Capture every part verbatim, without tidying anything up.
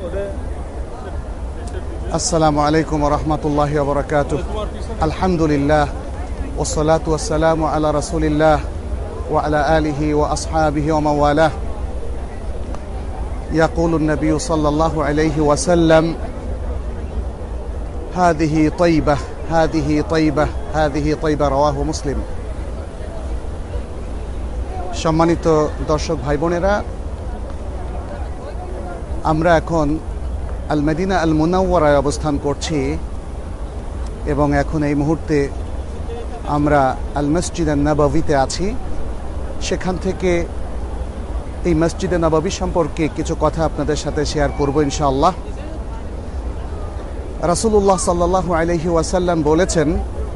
আসসালামু আলাইকুম ওয়া রাহমাতুল্লাহি ওয়া বারাকাতুহু। আলহামদুলিল্লাহ ওয়াসসালাতু ওয়াসসালামু আলা রাসূলিল্লাহ ওয়া আলা আলিহি ওয়া আসহাবিহি ওয়া মান ওয়ালাহ। ইয়াকুলু an-nabiyyu সাল্লাল্লাহু আলাইহি ওয়াসাল্লাম হাযিহি তাইবাহ হাযিহি তাইবাহ হাযিহি তাইবা রাওয়াহু মুসলিম। সম্মানিত দর্শক ভাই বোনেরা, আমরা এখন আল মদিনা আল মুনাওয়ারায় অবস্থান করছি এবং এখন এই মুহূর্তে আমরা আল মসজিদ আন নববীতে আছি। সেখান থেকে এই মসজিদে নববী সম্পর্কে কিছু কথা আপনাদের সাথে শেয়ার করব ইনশাআল্লাহ। রাসূলুল্লাহ সাল্লাল্লাহু আলাইহি ওয়াসাল্লাম বলেছেন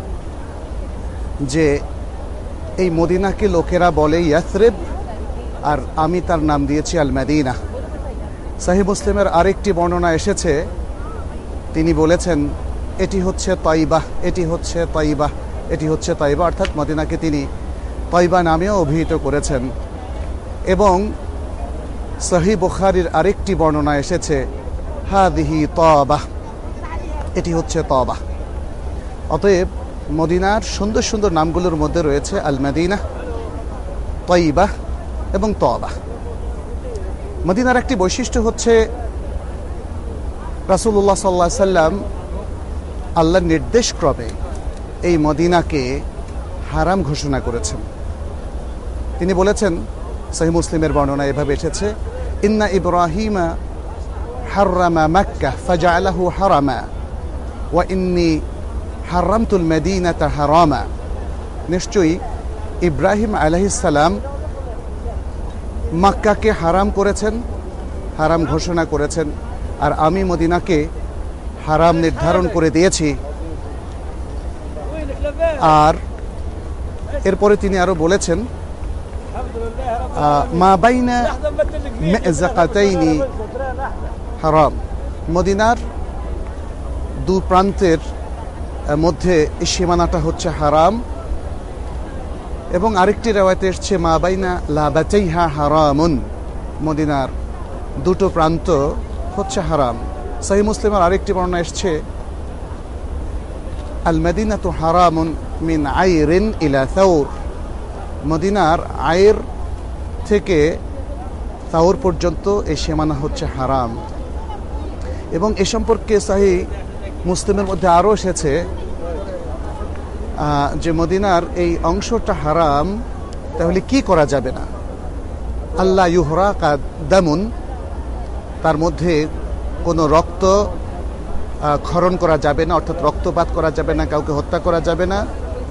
যে এই মদিনাকে লোকেরা বলে ইয়াসরিব, আর আমি তার নাম দিয়েছি আল মদিনা। সহিহ মুসলিমের আরেকটি বর্ণনা এসেছে, তিনি বলেছেন এটি হচ্ছে তাইবা, এটি হচ্ছে তাইবা, এটি হচ্ছে তাইবা, অর্থাৎ মদিনাকে তিনি তাইবা নামেও অভিহিত করেছেন। এবং সহিহ বুখারীর আরেকটি বর্ণনা এসেছে হাযিহি তাবা, এটি হচ্ছে তাবা। অতএব মদিনার সুন্দর সুন্দর নামগুলোর মধ্যে রয়েছে আল মদিনা, তাইবা এবং তাবা। মদিনার একটি বৈশিষ্ট্য হচ্ছে রাসূলুল্লাহ সাল্লাল্লাহু আলাইহি সাল্লাম আল্লাহর নির্দেশক্রমে এই মদিনাকে হারাম ঘোষণা করেছেন। তিনি বলেছেন, সহিহ মুসলিমের বর্ণনা এভাবে এসেছে, ইন্না ইব্রাহিমা হাররামা মক্কা ফাজআলাহু হারামা ওয়া ইন্নী হারামতুল মদিনাতা হারামা। নিশ্চয়ই ইব্রাহিম আলাইহিস সালাম মক্কাকে হারাম করেছেন, হারাম ঘোষণা করেছেন, আর আমি মদিনাকে হারাম নির্ধারণ করে দিয়েছি। আর এরপরে তিনি আরো বলেছেন মা বাইনা মিযকাতাইনি হারাম, মদিনার দু প্রান্তের মধ্যে এই সীমানাটা হচ্ছে হারাম। এবং আরেকটি রওয়ায়েতে এসেছে মা বাইনা লাবাতাইহা হারামুন, মদিনার দুটো প্রান্ত হচ্ছে হারাম। সহিহ মুসলিমের আরেকটি বর্ণনা এসেছে আল মদিনাতু হারামুন মিন আইরিন ইলা সাউর, মদিনার আইর থেকে সাউর পর্যন্ত এই সীমানা হচ্ছে হারাম। এবং এ সম্পর্কে সহিহ মুসলিমের মধ্যে আরও এসেছে যে মদিনার এই অংশটা হারাম, তাহলে কি করা যাবে না? আল্লাহ ইউহরাকা দামুন, তার মধ্যে কোনো রক্ত ক্ষরণ করা যাবে না, অর্থাৎ রক্তপাত করা যাবে না, কাউকে হত্যা করা যাবে না।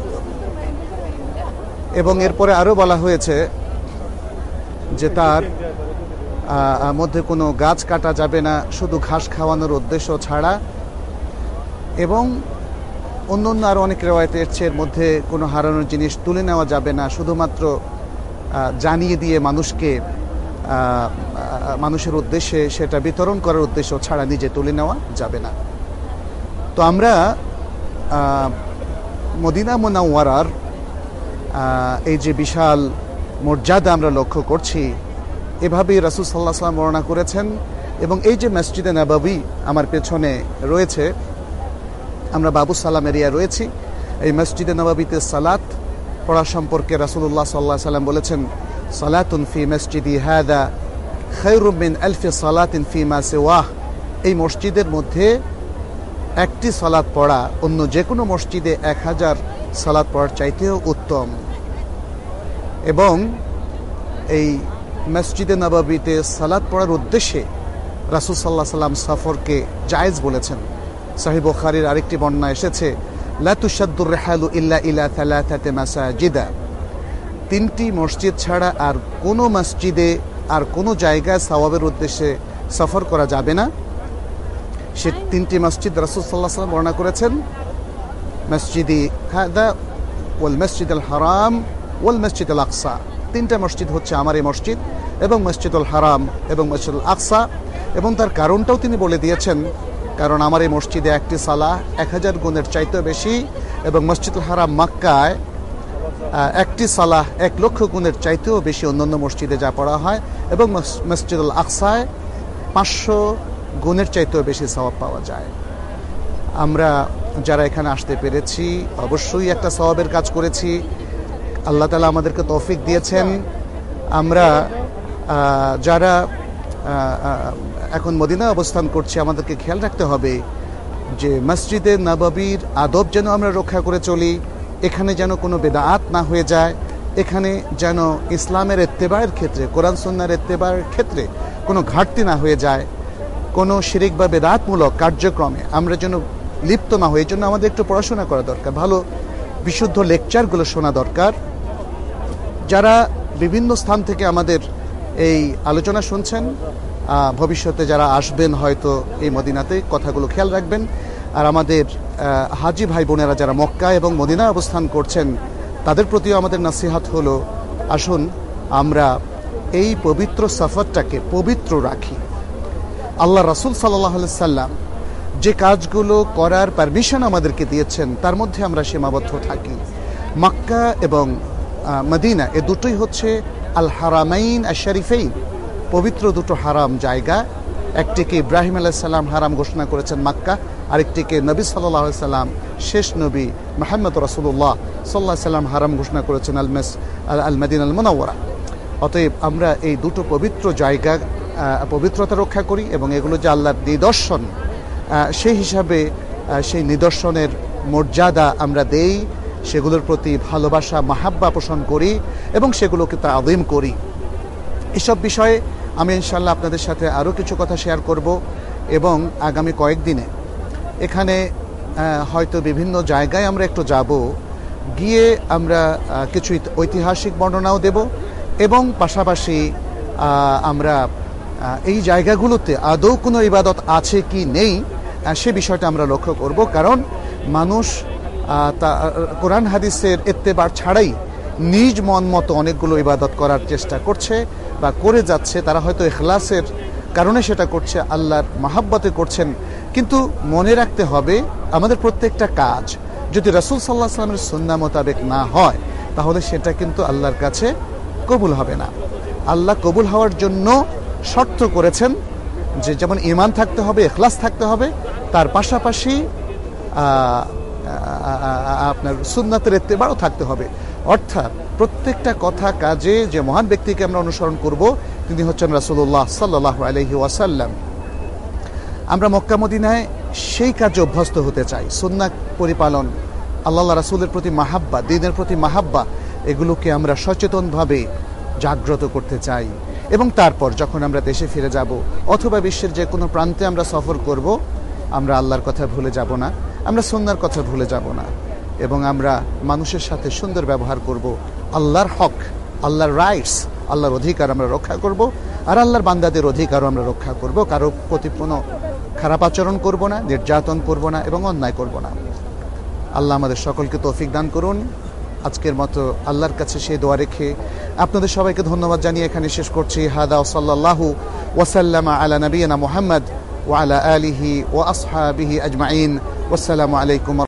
এবং এরপরে আরও বলা হয়েছে যে তার মধ্যে কোনো গাছ কাটা যাবে না, শুধু ঘাস খাওয়ানোর উদ্দেশ্য ছাড়া। এবং অন্য অন্য আরও অনেক রেওয়ায়েতে এসেছে এর মধ্যে কোনো হারানোর জিনিস তুলে নেওয়া যাবে না, শুধুমাত্র জানিয়ে দিয়ে মানুষকে মানুষের উদ্দেশ্যে সেটা বিতরণ করার উদ্দেশ্য ছাড়া নিজে তুলে নেওয়া যাবে না। তো আমরা মদিনা মুনাওয়ারার এই যে বিশাল মর্যাদা আমরা লক্ষ্য করছি, এভাবেই রাসূল সাল্লাল্লাহু আলাইহি ওয়াসাল্লাম বর্ণনা করেছেন। এবং এই যে মসজিদে নববী আমার পেছনে রয়েছে, আমরা বাবু সালাম এরিয়া রয়েছি, এই মসজিদে নববীতে সালাত পড়া সম্পর্কে রাসূলুল্লাহ সাল্লাল্লাহু আলাইহি ওয়াসাল্লাম বলেছেন, সালাতুন ফি মসজিদি হাদা খায়রুম মিন আলফি সালাতিন ফিমা সিওয়াহ, এই মসজিদের মধ্যে একটি সালাত পড়া অন্য যে কোনো মসজিদে এক হাজার সালাত পড়ার চাইতেও উত্তম। এবং এই মসজিদে নববীতে সালাত পড়ার উদ্দেশ্যে রাসূল সাল্লাল্লাহু আলাইহি ওয়াসাল্লাম সফরকে জায়েজ বলেছেন। সহিহ বুখারীর আরেকটি বর্ণনা এসেছে লা তুশাদ্দুর রিহালু ইল্লা ইলা সালাসাতি মাসাজিদা, তিনটি মসজিদ ছাড়া আর কোনো মসজিদে আর কোনো জায়গায় সওয়াবের উদ্দেশ্যে সফর করা যাবে না। সে তিনটি মসজিদ রাসূল সাল্লাল্লাহু আলাইহি ওয়াসাল্লাম বর্ণনা করেছেন, মসজিদি হাদা ওয়াল মসজিদুল হারাম ওয়াল মসজিদুল আকসা, তিনটা মসজিদ হচ্ছে আমার এই মসজিদ এবং মসজিদুল হারাম এবং মসজিদুল আকসা। এবং তার কারণটাও তিনি বলে দিয়েছেন, কারণ আমার এই মসজিদে একটি সালাহ এক হাজার গুণের চাইতেও বেশি, এবং মসজিদুল হারাম মক্কায় একটি সালাহ এক লক্ষ গুণের চাইতেও বেশি অন্যান্য মসজিদে যা পড়া হয়, এবং মসজিদুল আকসায় পাঁচশো গুণের চাইতেও বেশি সওয়াব পাওয়া যায়। আমরা যারা এখানে আসতে পেরেছি অবশ্যই একটা সওয়াবের কাজ করেছি। আল্লাহ তাআলা আমাদেরকে তৌফিক দিয়েছেন। আমরা যারা এখন মদিনায় অবস্থান করছি আমাদেরকে খেয়াল রাখতে হবে যে মসজিদে নববীর আদব যেন আমরা রক্ষা করে চলি, এখানে যেন কোনো বেদাআত না হয়ে যায়, এখানে যেন ইসলামের ইত্তেবায়ের ক্ষেত্রে, কোরআন সুন্নাহর ইত্তেবায়ের ক্ষেত্রে কোনো ঘাটতি না হয়ে যায়, কোনো শিরিক বা বেদাতমূলক কার্যক্রমে আমরা যেন লিপ্ত না হই। এই জন্য আমাদের একটু পড়াশোনা করা দরকার, ভালো বিশুদ্ধ লেকচারগুলো শোনা দরকার। যারা বিভিন্ন স্থান থেকে আমাদের এই আলোচনা শুনছেন, ভবিষ্যতে যারা আসবেন হয়তো এই মদিনাতে, কথাগুলো খেয়াল রাখবেন। আর আমাদের হাজি ভাই বোনেরা যারা মক্কা এবং মদিনায় অবস্থান করছেন তাদের প্রতিও আমাদের নসিহত হলো, আসুন আমরা এই পবিত্র সফরটাকে পবিত্র রাখি। আল্লাহ রাসূল সাল্লাল্লাহু আলাইহি সাল্লাম যে কাজগুলো করার পারমিশন আমাদেরকে দিয়েছেন তার মধ্যে আমরা সীমাবদ্ধ থাকি। মক্কা এবং মদিনা এ দুটোই হচ্ছে আল হারামাইন আশ শরীফাইন, পবিত্র দুটো হারাম জায়গা। একটিকে ইব্রাহিম আলাইহিস সালাম হারাম ঘোষণা করেছেন মক্কা, আরেকটিকে নবী সাল্লাল্লাহু আলাইহি সাল্লাম শেষ নবী মুহাম্মদ রাসূলুল্লাহ সাল্লাল্লাহু আলাইহি সাল্লাম হারাম ঘোষণা করেছেন আল মাস আল মদিনাল মুনাওয়ারা। অতএব আমরা এই দুটো পবিত্র জায়গা পবিত্রতা রক্ষা করি এবং এগুলো যে আল্লাহর নিদর্শন, সেই হিসাবে সেই নিদর্শনের মর্যাদা আমরা দেই, সেগুলোর প্রতি ভালোবাসা মাহাব্বা পোষণ করি এবং সেগুলোকে তাআযীম করি। এসব বিষয়ে আমি ইনশাআল্লাহ আপনাদের সাথে আরও কিছু কথা শেয়ার করব এবং আগামী কয়েকদিনে এখানে হয়তো বিভিন্ন জায়গায় আমরা একটু যাব, গিয়ে আমরা কিছু ঐতিহাসিক বর্ণনাও দেব এবং পাশাপাশি আমরা এই জায়গাগুলোতে আদৌ কোনো ইবাদত আছে কি নেই সে বিষয়টা আমরা লক্ষ্য করব। কারণ মানুষ তা কোরআন হাদিসের ইত্তেবা ছাড়াই নিজ মন মতো অনেকগুলো ইবাদত করার চেষ্টা করছে বা করে যাচ্ছে। তারা হয়তো ইখলাসের কারণে সেটা করছে, আল্লাহর মাহাব্বতে করছেন, কিন্তু মনে রাখতে হবে আমাদের প্রত্যেকটা কাজ যদি রাসূল সাল্লাল্লাহু আলাইহি ওয়াসাল্লামের সুন্নাহ মোতাবেক না হয় তাহলে সেটা কিন্তু আল্লাহর কাছে কবুল হবে না। আল্লাহ কবুল হওয়ার জন্য শর্ত করেছেন যে যেমন ঈমান থাকতে হবে, ইখলাস থাকতে হবে, তার পাশাপাশি আপনার সুন্নাতের ইত্তেবাও থাকতে হবে। অর্থাৎ প্রত্যেকটা কথা কাজে যে মহান ব্যক্তিকে আমরা অনুসরণ করব তিনি হচ্ছেন রাসূলুল্লাহ সাল্লাল্লাহু আলাইহি ওয়াসাল্লাম। আমরা মক্কা মদিনায় সেই কাজে অভ্যস্ত হতে চাই, সুন্নাহ পরিপালন, আল্লাহ রাসূলের প্রতি মাহাব্বা, দ্বীনের প্রতি মাহাব্বা, এগুলোকে আমরা সচেতনভাবে জাগ্রত করতে চাই। এবং তারপর যখন আমরা দেশে ফিরে যাব অথবা বিশ্বের যে কোনো প্রান্তে আমরা সফর করব, আমরা আল্লাহর কথা ভুলে যাব না, আমরা সুন্নাহর কথা ভুলে যাব না এবং আমরা মানুষের সাথে সুন্দর ব্যবহার করব। আল্লাহর হক, আল্লাহর রাইটস, আল্লাহর অধিকার আমরা রক্ষা করব আর আল্লাহর বান্দাদের অধিকারও আমরা রক্ষা করব। কারো প্রতি কোনো খারাপ আচরণ করব না, নির্যাতন করব না এবং অন্যায় করব না। আল্লাহ আমাদের সকলকে তৌফিক দান করুন। আজকের মতো আল্লাহর কাছে সেই দোয়া রেখে আপনাদের সবাইকে ধন্যবাদ জানিয়ে এখানে শেষ করছি। হাদা সাল্লাল্লাহু ওয়াসাল্লামা আলা নবিয়িনা মুহাম্মদ ওয়া আলা আলিহি ওয়া আসহাবিহি আজমাইন। ওয়াসসালামু আলাইকুম।